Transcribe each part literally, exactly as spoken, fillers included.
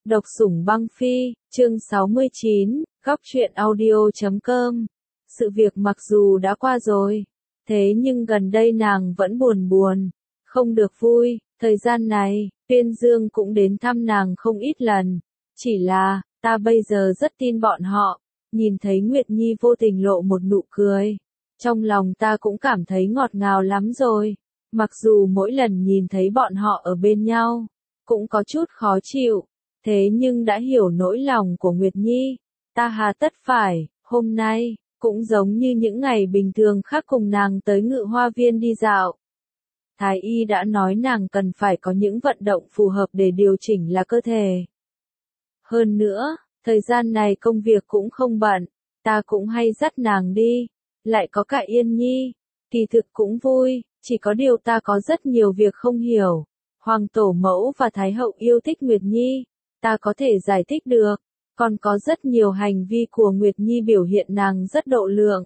Độc sủng băng phi, chương sáu mươi chín, góc truyện audio chấm com. Sự việc mặc dù đã qua rồi, thế nhưng gần đây nàng vẫn buồn buồn, không được vui. Thời gian này, Tuyên Dương cũng đến thăm nàng không ít lần. Chỉ là, ta bây giờ rất tin bọn họ. Nhìn thấy Nguyệt Nhi vô tình lộ một nụ cười, trong lòng ta cũng cảm thấy ngọt ngào lắm rồi. Mặc dù mỗi lần nhìn thấy bọn họ ở bên nhau, cũng có chút khó chịu. Thế nhưng đã hiểu nỗi lòng của Nguyệt Nhi, ta hà tất phải, hôm nay, cũng giống như những ngày bình thường khác cùng nàng tới Ngự Hoa Viên đi dạo. Thái y đã nói nàng cần phải có những vận động phù hợp để điều chỉnh là cơ thể. Hơn nữa, thời gian này công việc cũng không bận, ta cũng hay dắt nàng đi, lại có cả Yên Nhi, kỳ thực cũng vui, chỉ có điều ta có rất nhiều việc không hiểu. Hoàng tổ mẫu và Thái hậu yêu thích Nguyệt Nhi, ta có thể giải thích được, còn có rất nhiều hành vi của Nguyệt Nhi biểu hiện nàng rất độ lượng.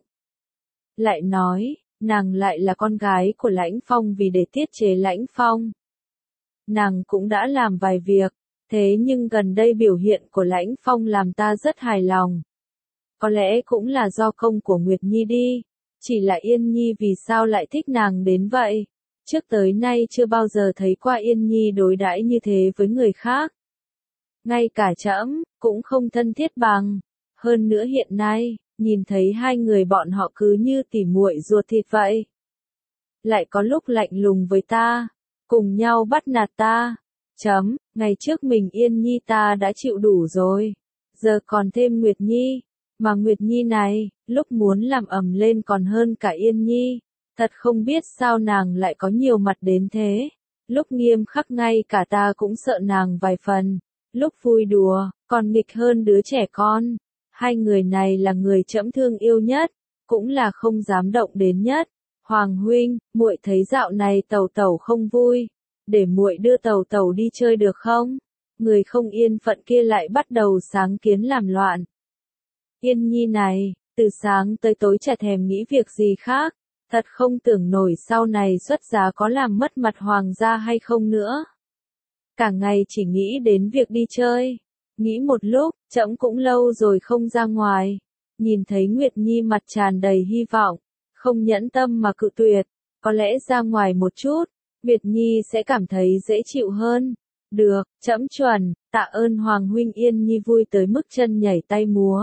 Lại nói, nàng lại là con gái của Lãnh Phong, vì để tiết chế Lãnh Phong, nàng cũng đã làm vài việc, thế nhưng gần đây biểu hiện của Lãnh Phong làm ta rất hài lòng. Có lẽ cũng là do công của Nguyệt Nhi đi, chỉ là Yên Nhi vì sao lại thích nàng đến vậy? Trước tới nay chưa bao giờ thấy qua Yên Nhi đối đãi như thế với người khác. Ngay cả trẫm cũng không thân thiết bằng. Hơn nữa hiện nay, nhìn thấy hai người bọn họ cứ như tỉ muội ruột thịt vậy. Lại có lúc lạnh lùng với ta, cùng nhau bắt nạt ta. Chấm, ngày trước mình Yên Nhi ta đã chịu đủ rồi. Giờ còn thêm Nguyệt Nhi. Mà Nguyệt Nhi này, lúc muốn làm ầm lên còn hơn cả Yên Nhi. Thật không biết sao nàng lại có nhiều mặt đến thế. Lúc nghiêm khắc ngay cả ta cũng sợ nàng vài phần. Lúc vui đùa, còn nghịch hơn đứa trẻ con. Hai người này là người trẫm thương yêu nhất, cũng là không dám động đến nhất. Hoàng huynh, muội thấy dạo này Tẩu Tẩu không vui, để muội đưa Tẩu Tẩu đi chơi được không? Người không yên phận kia lại bắt đầu sáng kiến làm loạn. Yên Nhi này, từ sáng tới tối chả thèm nghĩ việc gì khác, thật không tưởng nổi sau này xuất giá có làm mất mặt hoàng gia hay không nữa. Cả ngày chỉ nghĩ đến việc đi chơi. Nghĩ một lúc, trẫm cũng lâu rồi không ra ngoài. Nhìn thấy Nguyệt Nhi mặt tràn đầy hy vọng, không nhẫn tâm mà cự tuyệt. Có lẽ ra ngoài một chút, Nguyệt Nhi sẽ cảm thấy dễ chịu hơn. Được, trẫm chuẩn, tạ ơn Hoàng huynh. Yên Nhi vui tới mức chân nhảy tay múa.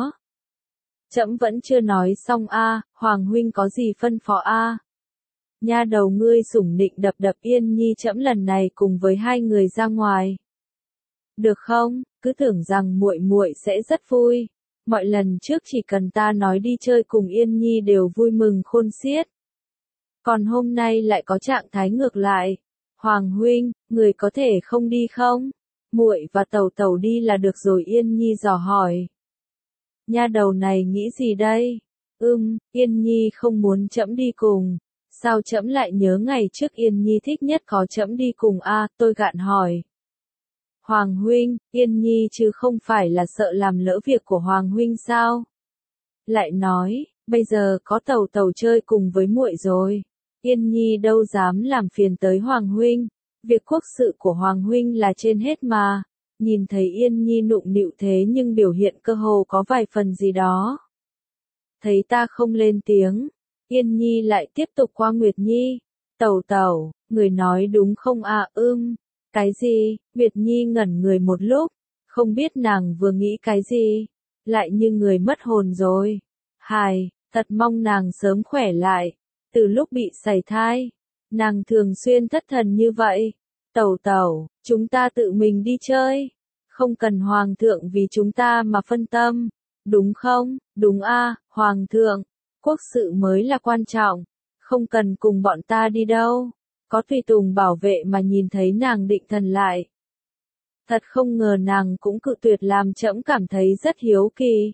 Trẫm vẫn chưa nói xong a, à, Hoàng huynh có gì phân phó a? À? Nha đầu ngươi sủng nịnh đập đập Yên Nhi, trẫm lần này cùng với hai người ra ngoài. Được không? Cứ tưởng rằng muội muội sẽ rất vui. Mọi lần trước chỉ cần ta nói đi chơi cùng Yên Nhi đều vui mừng khôn xiết. Còn hôm nay lại có trạng thái ngược lại. Hoàng huynh, người có thể không đi không? Muội và Tẩu Tẩu đi là được rồi. Yên Nhi dò hỏi. Nha đầu này nghĩ gì đây? Ừm, Yên Nhi không muốn trẫm đi cùng. Sao trẫm lại nhớ ngày trước Yên Nhi thích nhất có trẫm đi cùng a? À, tôi gạn hỏi. Hoàng huynh, Yên Nhi chứ không phải là sợ làm lỡ việc của Hoàng huynh sao? Lại nói, bây giờ có Tẩu Tẩu chơi cùng với muội rồi, Yên Nhi đâu dám làm phiền tới Hoàng huynh. Việc quốc sự của Hoàng huynh là trên hết mà. Nhìn thấy Yên Nhi nụng nịu thế nhưng biểu hiện cơ hồ có vài phần gì đó. Thấy ta không lên tiếng, Yên Nhi lại tiếp tục qua Nguyệt Nhi. Tẩu Tẩu, người nói đúng không à? Ưm, cái gì? Nguyệt Nhi ngẩn người một lúc, không biết nàng vừa nghĩ cái gì, lại như người mất hồn rồi. Hài, thật mong nàng sớm khỏe lại. Từ lúc bị sảy thai, nàng thường xuyên thất thần như vậy. Tẩu Tẩu, chúng ta tự mình đi chơi, không cần Hoàng thượng vì chúng ta mà phân tâm, đúng không? Đúng a, à, Hoàng thượng, quốc sự mới là quan trọng, không cần cùng bọn ta đi đâu. Có tùy tùng bảo vệ mà nhìn thấy nàng định thần lại. Thật không ngờ nàng cũng cự tuyệt, làm trẫm cảm thấy rất hiếu kỳ.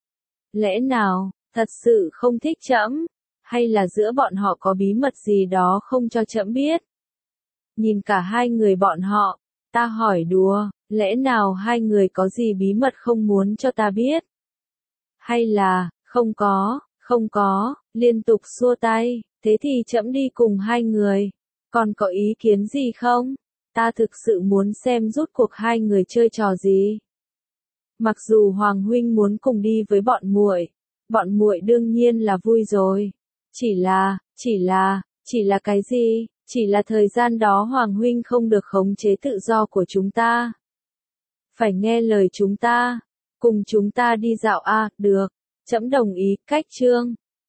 Lẽ nào, thật sự không thích trẫm, hay là giữa bọn họ có bí mật gì đó không cho trẫm biết? Nhìn cả hai người bọn họ, ta hỏi đùa, lẽ nào hai người có gì bí mật không muốn cho ta biết? Hay là, không có, không có, liên tục xua tay, thế thì trẫm đi cùng hai người. Còn có ý kiến gì không? Ta thực sự muốn xem rốt cuộc hai người chơi trò gì. Mặc dù Hoàng huynh muốn cùng đi với bọn muội, bọn muội đương nhiên là vui rồi. Chỉ là, chỉ là, chỉ là cái gì? Chỉ là thời gian đó Hoàng huynh không được khống chế tự do của chúng ta. Phải nghe lời chúng ta, cùng chúng ta đi dạo a, à, được, trẫm đồng ý, cách chương.